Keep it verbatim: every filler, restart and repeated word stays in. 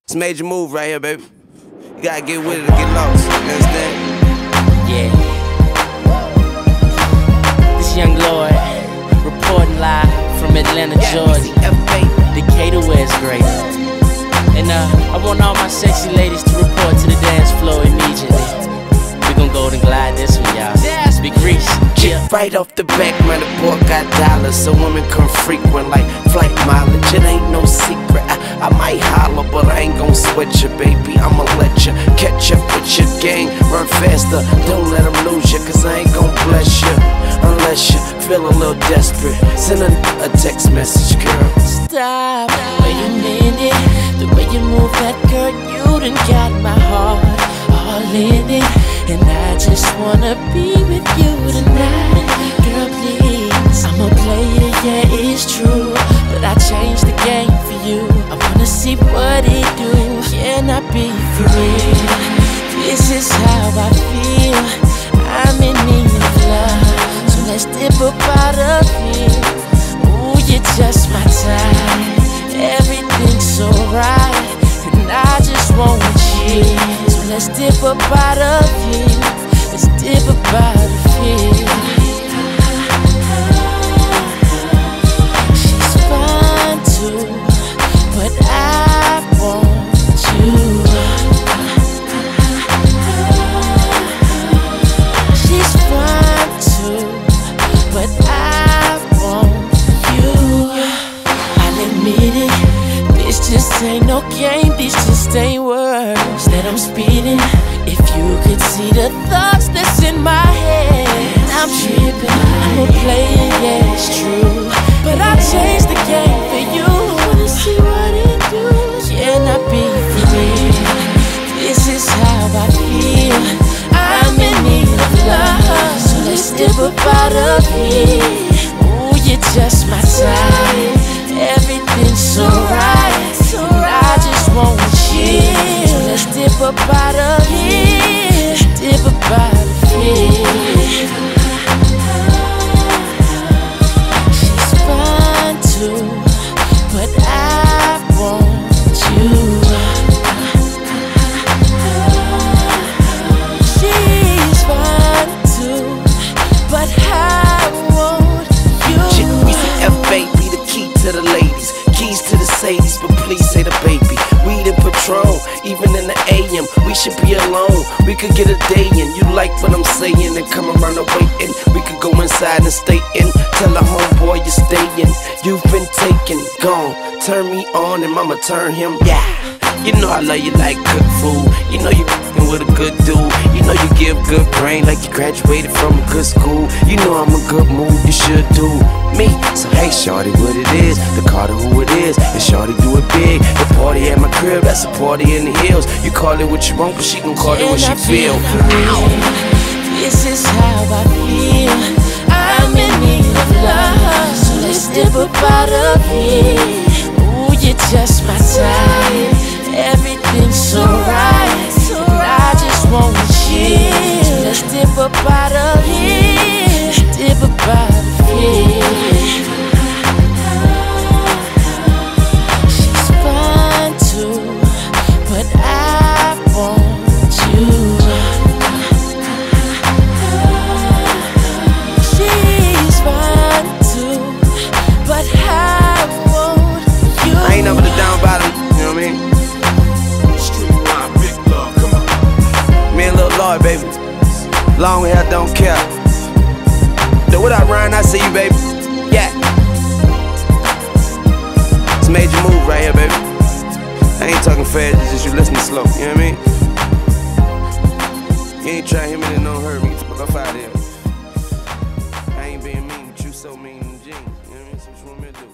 It's a major move right here, baby. You gotta get with it or get lost. You understand? Yeah. This young Lord reporting live from Atlanta, Georgia. Decatur, where it's great. And uh, I want all my sexy ladies to report to the dance floor immediately. We gon' golden glide this one, y'all. Big Reese. Yeah. Right off the back, man, the boy got dollars, so women come frequent like flight mileage. It ain't no secret. I, I might holler, but I ain't gon' sweat you, baby. I'ma let you catch up with your gang. Run faster, don't let them lose you, cause I ain't gon' bless you unless you feel a little desperate. Send a, a text message, girl. Stop, wait a minute. The way you move that girl, you done got my heart all in it. And I just wanna be with you tonight. Girl, please, I'm a player, yeah, it's true, but I changed the game for you. I wanna see what it do. Can I be free? This is how I feel. I'm in need of love, so let's dip up out of here. Ooh, you're just my type. Everything's so right, and I just want you. So let's dip up out of here. Let's dip up out of here. She's fine too, but I want you. She's fine too, but I want you. I'll admit it, this just ain't no game, this just ain't words that I'm speeding. If you could see the thoughts that's in my head, I'm tripping, I'm a player, yeah, it's true, but I changed the game for you. I wanna see what it do. Can I be free? This is how I feel. I'm in need of love, so let's dip up out of here. Ooh, you're just my type. Everything's so right, so I just want you. So let's dip up out of here. Let's dip up out of here. She's fine too, but I want you. She's fine too, but I want you. Weezy F, baby, the key to the ladies, keys to the Sadies, but please say the baby. Weed and Patron, even in the A M, we should be alone. We could get a day in. You like what I'm saying and come around and waiting. We could go inside and stay in. Tell a homeboy you're staying. You've been taken, gone. Turn me on and mama turn him. Yeah. You know I love you like cooked food. You know you f***ing with a good dude. You know you give good brain like you graduated from a good school. You know I'm a good move, you should do me. So hey shorty, what it is, the Carter who it is, and shorty do it big. The party at my crib, that's a party in the hills. You call it what you want, but she gon' call it what she feel. This is how I feel. I'm in need of love, so let's dip up out of here. Ooh, you're just my type. Everything's so right, and I just want you. So let's dip up out of here. Let's dip up out of here. She's fine too, but I want you. She's fine too, but I want you. I ain't never the down bottom, you know what I mean? Me and Lil Lloyd, baby. Long hair, don't care. So what up, Ryan? I see you, baby. Yeah. It's a major move right here, baby. I ain't talking fast, it's just you listening slow. You know what I mean? You ain't trying to hit me, then don't hurt me. Get the fuck off out of here. I ain't being mean, but you so mean in the jeans. You know what I mean? So what you want me to do?